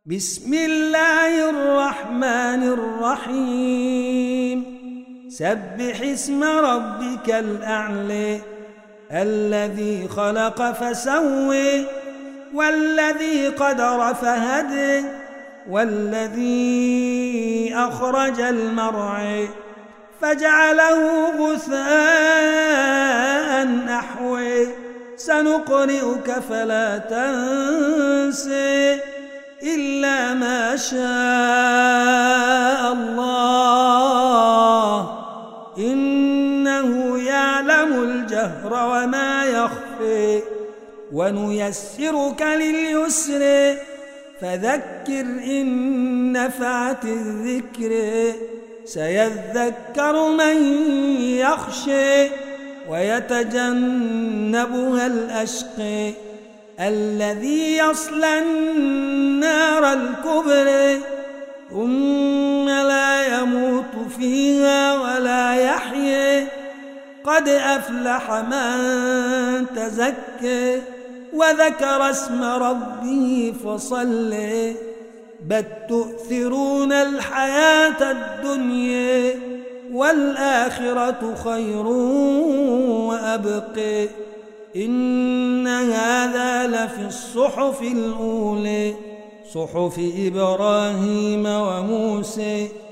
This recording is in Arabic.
بسم الله الرحمن الرحيم سبح اسم ربك الأعلى الذي خلق فسوى والذي قدر فهدى والذي أخرج المرعى فجعله غثاء أحوى سنقرئك فلا تنسى إلا ما شاء الله إنه يعلم الجهر وما يخفى ونيسرك لليسر فذكر إن نفعت الذكر سيذكر من يخشى ويتجنبها الأشقى الذي يصلى النار الكبرى ثم لا يموت فيها ولا يحيى قد أفلح من تزكى وذكر اسم ربه فصلى بل تؤثرون الحياة الدنيا والآخرة خير وأبقى إن هذا لفي الصحف الأولى صحف إبراهيم وموسى